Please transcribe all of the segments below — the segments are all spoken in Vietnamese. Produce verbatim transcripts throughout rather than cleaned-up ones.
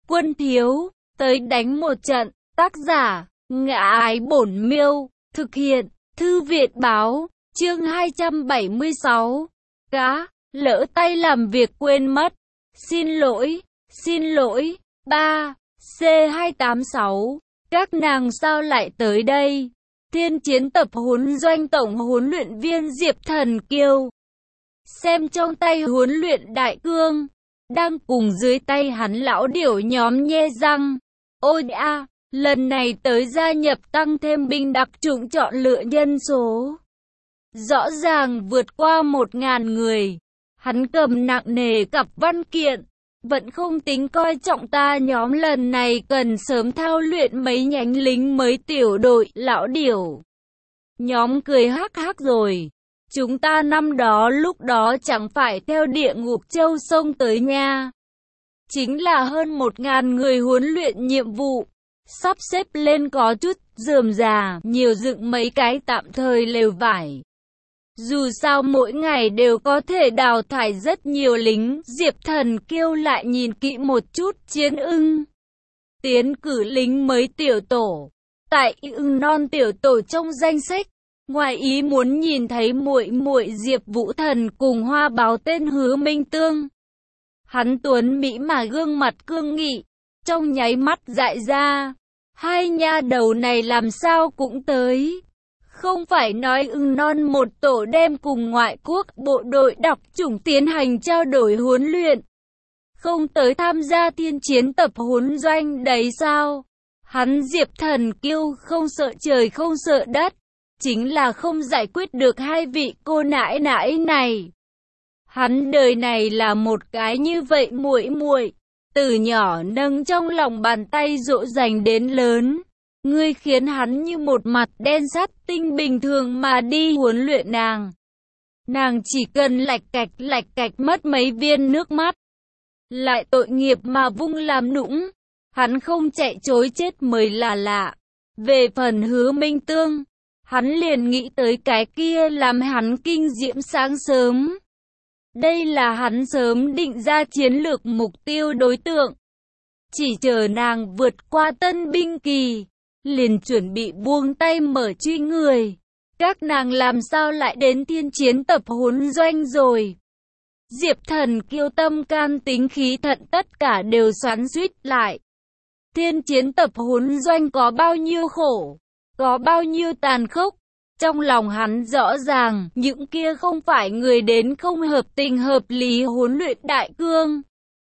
quân thiếu, tới đánh một trận. Tác giả, Ngã Ái Bổn Miêu, thực hiện, Thư viện Báo, chương hai trăm bảy mươi sáu. Cá, lỡ tay làm việc quên mất. Xin lỗi, xin lỗi. ba. C hai tám sáu. Các nàng sao lại tới đây? Thiên chiến tập huấn doanh tổng huấn luyện viên Diệp Thần Kiêu. Xem trong tay huấn luyện đại cương, đang cùng dưới tay hắn lão điểu nhóm nhe răng. Ôi a, lần này tới gia nhập tăng thêm binh đặc chủng chọn lựa nhân số. Rõ ràng vượt qua một ngàn người. Hắn cầm nặng nề cặp văn kiện, vẫn không tính coi trọng ta nhóm lần này cần sớm thao luyện mấy nhánh lính mới tiểu đội. Lão điểu nhóm cười hắc hắc rồi. Chúng ta năm đó lúc đó chẳng phải theo địa ngục châu sông tới nha. Chính là hơn một ngàn người huấn luyện nhiệm vụ. Sắp xếp lên có chút rườm rà, nhiều dựng mấy cái tạm thời lều vải. Dù sao mỗi ngày đều có thể đào thải rất nhiều lính. Diệp Thần Kiêu lại nhìn kỹ một chút chiến ưng. Tiến cử lính mới tiểu tổ. Tại ưng non tiểu tổ trong danh sách, ngoài ý muốn nhìn thấy muội muội Diệp Vũ Thần cùng hoa báo tên Hứa Minh Tương. Hắn tuấn mỹ mà gương mặt cương nghị, trong nháy mắt dại ra. Hai nha đầu này làm sao cũng tới. Không phải nói ưng non một tổ đem cùng ngoại quốc bộ đội đặc chủng tiến hành trao đổi huấn luyện, không tới tham gia thiên chiến tập huấn doanh đấy sao? Hắn Diệp Thần Kiêu không sợ trời không sợ đất, chính là không giải quyết được hai vị cô nãi nãi này. Hắn đời này là một cái như vậy muội muội, từ nhỏ nâng trong lòng bàn tay dỗ dành đến lớn. Ngươi khiến hắn như một mặt đen sắt tinh bình thường mà đi huấn luyện nàng. Nàng chỉ cần lạch cạch lạch cạch mất mấy viên nước mắt. Lại tội nghiệp mà vung làm nũng. Hắn không chạy chối chết mới là lạ. Về phần Hứa Minh Tương, hắn liền nghĩ tới cái kia làm hắn kinh diễm sáng sớm. Đây là hắn sớm định ra chiến lược mục tiêu đối tượng. Chỉ chờ nàng vượt qua tân binh kỳ, liền chuẩn bị buông tay mở truy người. Các nàng làm sao lại đến thiên chiến tập huấn doanh rồi? Diệp Thần Kiêu tâm can tính khí thận tất cả đều xoắn xuýt lại. Thiên chiến tập huấn doanh có bao nhiêu khổ, có bao nhiêu tàn khốc. Trong lòng hắn rõ ràng, những kia không phải người đến không hợp tình hợp lý huấn luyện đại cương.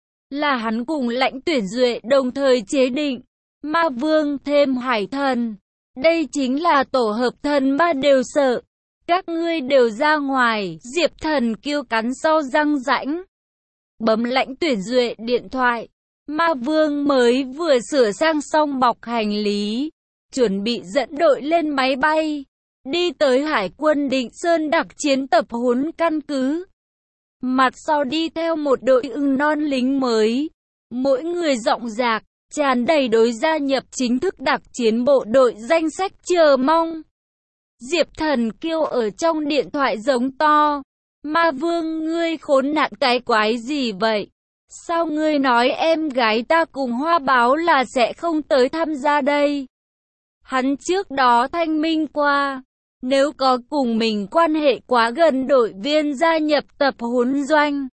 Là hắn cùng lãnh tuyển duệ đồng thời chế định. Ma vương thêm hải thần. Đây chính là tổ hợp thần ma đều sợ. Các ngươi đều ra ngoài. Diệp Thần Kiêu cắn sau răng rãnh, bấm lãnh tuyển duệ điện thoại. Ma vương mới vừa sửa sang xong bọc hành lý, chuẩn bị dẫn đội lên máy bay, đi tới Hải quân Định Sơn đặc chiến tập huấn căn cứ. Mặt sau đi theo một đội ưng non lính mới, mỗi người rộng rạc, tràn đầy đối gia nhập chính thức đặc chiến bộ đội danh sách chờ mong. Diệp Thần Kiêu ở trong điện thoại giống to. Ma vương, ngươi khốn nạn cái quái gì vậy? Sao ngươi nói em gái ta cùng hoa báo là sẽ không tới tham gia đây? Hắn trước đó thanh minh qua, nếu có cùng mình quan hệ quá gần đội viên gia nhập tập huấn doanh,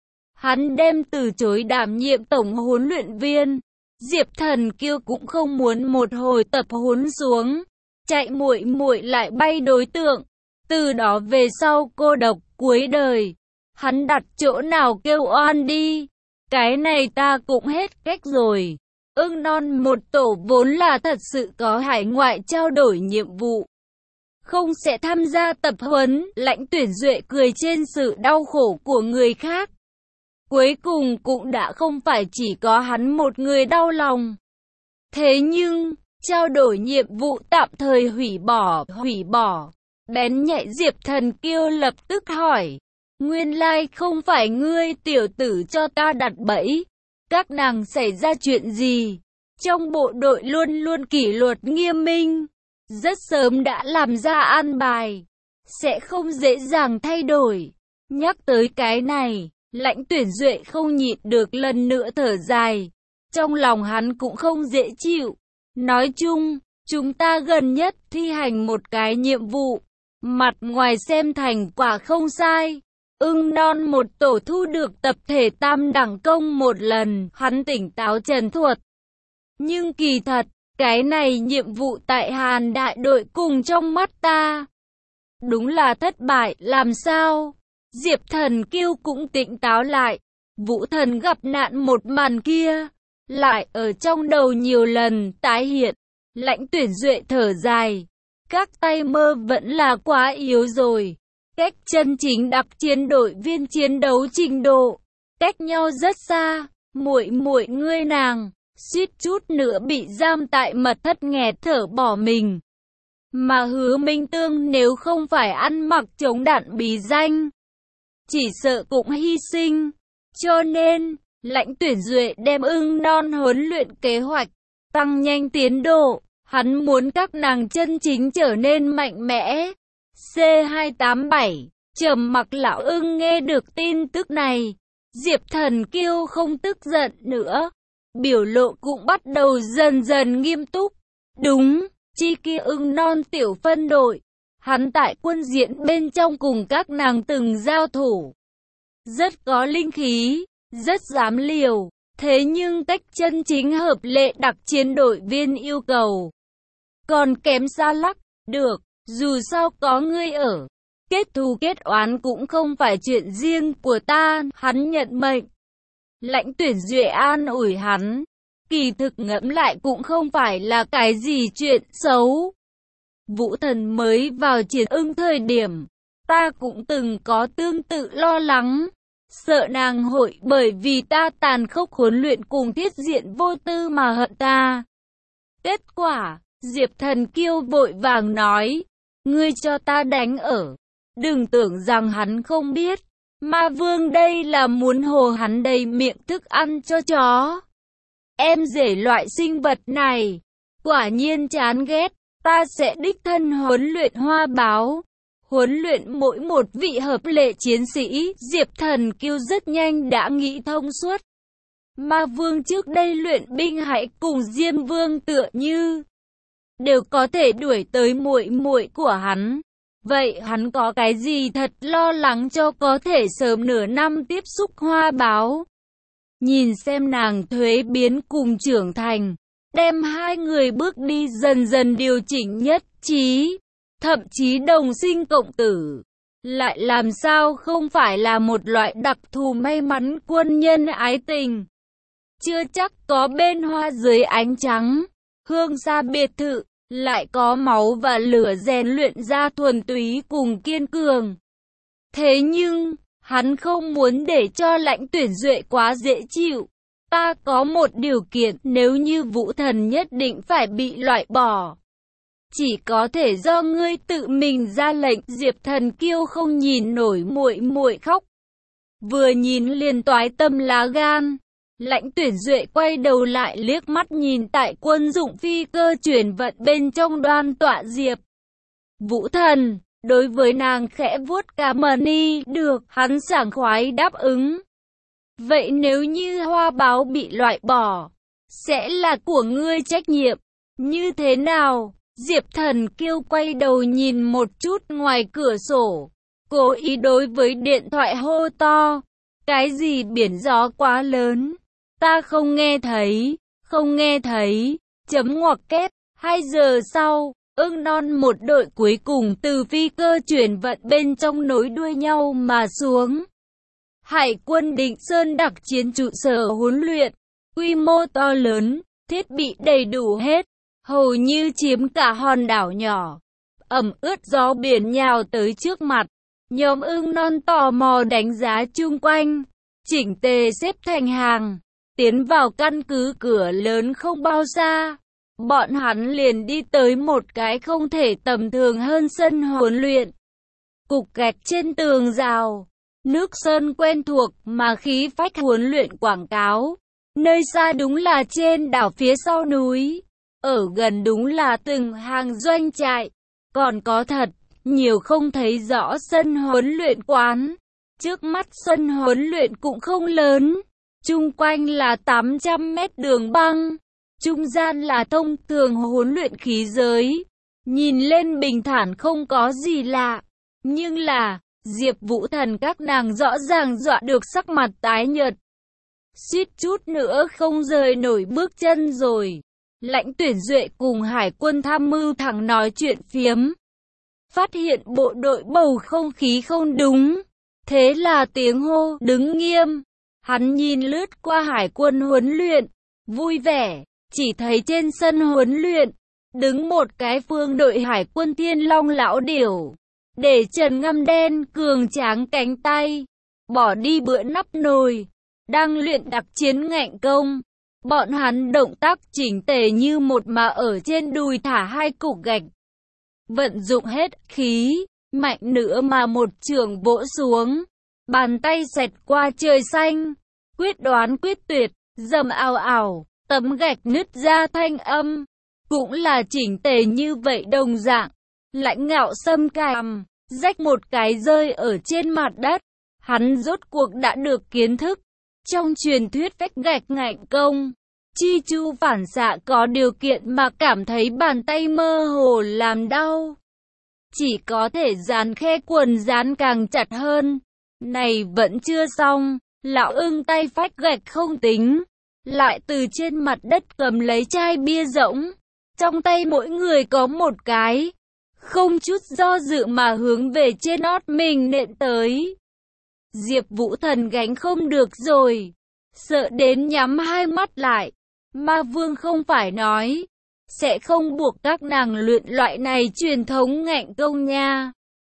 hắn đem từ chối đảm nhiệm tổng huấn luyện viên. Diệp Thần Kiêu cũng không muốn một hồi tập huấn xuống, chạy muội muội lại bay đối tượng. Từ đó về sau cô độc cuối đời, hắn đặt chỗ nào kêu oan đi. Cái này ta cũng hết cách rồi. Ưng non một tổ vốn là thật sự có hải ngoại trao đổi nhiệm vụ, không sẽ tham gia tập huấn. Lãnh tuyển duệ cười trên sự đau khổ của người khác. Cuối cùng cũng đã không phải chỉ có hắn một người đau lòng. Thế nhưng, trao đổi nhiệm vụ tạm thời hủy bỏ, hủy bỏ. Bén nhạy Diệp Thần Kiêu lập tức hỏi. Nguyên lai không phải ngươi tiểu tử cho ta đặt bẫy. Các nàng xảy ra chuyện gì? Trong bộ đội luôn luôn kỷ luật nghiêm minh, rất sớm đã làm ra an bài, sẽ không dễ dàng thay đổi. Nhắc tới cái này, lãnh tuyển duệ không nhịn được lần nữa thở dài. trong lòng hắn cũng không dễ chịu. Nói chung, chúng ta gần nhất thi hành một cái nhiệm vụ, mặt ngoài xem thành quả không sai. Ưng non một tổ thu được tập thể tam đẳng công một lần, hắn tỉnh táo trần thuật. Nhưng kỳ thật, cái này nhiệm vụ tại Hàn đại đội cùng trong mắt ta đúng là thất bại, làm sao? Diệp Thần Kiêu cũng tỉnh táo lại. Vũ Thần gặp nạn một màn kia, lại ở trong đầu nhiều lần tái hiện. Lãnh Tuyển Duệ thở dài, các tay mơ vẫn là quá yếu rồi. Cách chân chính đặc chiến đội viên chiến đấu trình độ, cách nhau rất xa. Muội muội ngươi nàng, suýt chút nữa bị giam tại mật thất nghẹt thở bỏ mình. Mà Hứa Minh Tương nếu không phải ăn mặc chống đạn bí danh, chỉ sợ cũng hy sinh. Cho nên, Lãnh Tuyển Duệ đem Ưng non huấn luyện kế hoạch, tăng nhanh tiến độ. Hắn muốn các nàng chân chính trở nên mạnh mẽ. C hai tám bảy, Trầm Mặc lão Ưng nghe được tin tức này. Diệp Thần Kiêu không tức giận nữa. Biểu lộ cũng bắt đầu dần dần nghiêm túc. Đúng, chi kia Ưng non tiểu phân đội. Hắn tại quân diện bên trong cùng các nàng từng giao thủ. Rất có linh khí, rất dám liều. Thế nhưng cách chân chính hợp lệ đặc chiến đội viên yêu cầu còn kém xa lắc. Được, dù sao có ngươi ở, kết thù kết oán cũng không phải chuyện riêng của ta. Hắn nhận mệnh. Lãnh Tuyển Duệ an ủi hắn, kỳ thực ngẫm lại cũng không phải là cái gì chuyện xấu. Vũ Thần mới vào chiến Ưng thời điểm, ta cũng từng có tương tự lo lắng, sợ nàng hội bởi vì ta tàn khốc huấn luyện cùng Thiết Diện vô tư mà hận ta. Kết quả, Diệp Thần Kiêu vội vàng nói, ngươi cho ta đánh ở. Đừng tưởng rằng hắn không biết, Ma Vương đây là muốn hồ hắn đầy miệng thức ăn cho chó. Em rể loại sinh vật này, quả nhiên chán ghét, ta sẽ đích thân huấn luyện Hoa Báo. Huấn luyện mỗi một vị hợp lệ chiến sĩ. Diệp Thần Kiêu rất nhanh đã nghĩ thông suốt. Ma Vương trước đây luyện binh hãy cùng Diêm Vương tựa như đều có thể đuổi tới muội muội của hắn. Vậy hắn có cái gì thật lo lắng cho có thể sớm nửa năm tiếp xúc Hoa Báo. Nhìn xem nàng thuế biến cùng trưởng thành, đem hai người bước đi dần dần điều chỉnh nhất trí, thậm chí đồng sinh cộng tử. Lại làm sao không phải là một loại đặc thù may mắn quân nhân ái tình. Chưa chắc có bên hoa dưới ánh trắng, hương xa biệt thự, lại có máu và lửa rèn luyện ra thuần túy cùng kiên cường. Thế nhưng, hắn không muốn để cho Lãnh Tuyển Duệ quá dễ chịu. Ta có một điều kiện, nếu như Vũ Thần nhất định phải bị loại bỏ, chỉ có thể do ngươi tự mình ra lệnh. Diệp Thần Kiêu không nhìn nổi muội muội khóc, vừa nhìn liền toái tâm lá gan. Lãnh Tuyển Duệ quay đầu lại liếc mắt nhìn tại quân dụng phi cơ chuyển vận bên trong đoan tọa Diệp Vũ Thần, đối với nàng khẽ vuốt cà mani. Được, hắn sảng khoái đáp ứng. Vậy nếu như Hoa Báo bị loại bỏ, sẽ là của ngươi trách nhiệm. Như thế nào? Diệp Thần Kiêu quay đầu nhìn một chút ngoài cửa sổ, cố ý đối với điện thoại hô to. Cái gì biển gió quá lớn? Ta không nghe thấy, không nghe thấy. Chấm ngoặc kép. Hai giờ sau, Ưng non một đội cuối cùng từ phi cơ chuyển vận bên trong nối đuôi nhau mà xuống. Hải quân Định Sơn đặc chiến trụ sở huấn luyện, quy mô to lớn, thiết bị đầy đủ hết, hầu như chiếm cả hòn đảo nhỏ. Ẩm ướt gió biển nhào tới trước mặt, nhóm Ưng non tò mò đánh giá chung quanh, chỉnh tề xếp thành hàng, tiến vào căn cứ cửa lớn không bao xa. Bọn hắn liền đi tới một cái không thể tầm thường hơn sân huấn luyện. Cục gạch trên tường rào, nước sơn quen thuộc mà khí phách huấn luyện quảng cáo. Nơi xa đúng là trên đảo phía sau núi, ở gần đúng là từng hàng doanh trại. Còn có thật nhiều không thấy rõ sân huấn luyện quán. Trước mắt sân huấn luyện cũng không lớn, Chung quanh là tám trăm mét đường băng, trung gian là thông thường huấn luyện khí giới. Nhìn lên bình thản không có gì lạ, nhưng là, Diệp Vũ Thần các nàng rõ ràng dọa được sắc mặt tái nhợt. Suýt chút nữa không rời nổi bước chân rồi. Lãnh Tuyển Duệ cùng Hải quân tham mưu thẳng nói chuyện phiếm. Phát hiện bộ đội bầu không khí không đúng. Thế là tiếng hô đứng nghiêm. Hắn nhìn lướt qua hải quân huấn luyện, vui vẻ, chỉ thấy trên sân huấn luyện, đứng một cái phương đội hải quân Thiên Long lão điểu. Để trần ngăm đen cường tráng cánh tay, bỏ đi bữa nắp nồi, đang luyện đặc chiến ngạnh công. Bọn hắn động tác chỉnh tề như một mà ở trên đùi thả hai cục gạch. Vận dụng hết khí, mạnh nữa mà một trường vỗ xuống. Bàn tay xẹt qua trời xanh, quyết đoán quyết tuyệt, dầm ào ào, tấm gạch nứt ra thanh âm. Cũng là chỉnh tề như vậy đồng dạng. Lãnh Ngạo Sâm cằm, rách một cái rơi ở trên mặt đất. Hắn rốt cuộc đã được kiến thức. Trong truyền thuyết vách gạch ngạnh công, chi chu phản xạ có điều kiện mà cảm thấy bàn tay mơ hồ làm đau. Chỉ có thể dán khe quần dán càng chặt hơn. Này vẫn chưa xong, lão ưng tay phách gạch không tính. Lại từ trên mặt đất cầm lấy chai bia rỗng. Trong tay mỗi người có một cái. Không chút do dự mà hướng về trên ót mình nện tới. Diệp Vũ Thần gánh không được rồi. Sợ đến nhắm hai mắt lại. Ma Vương không phải nói. Sẽ không buộc các nàng luyện loại này truyền thống ngạnh công nha.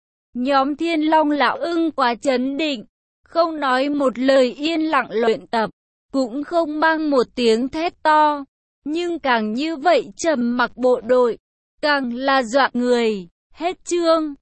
Nhóm Thiên Long lão ưng quá chấn định. Không nói một lời yên lặng luyện tập. Cũng không mang một tiếng thét to. Nhưng càng như vậy trầm mặc bộ đội. Càng là dọa người. Hết chương.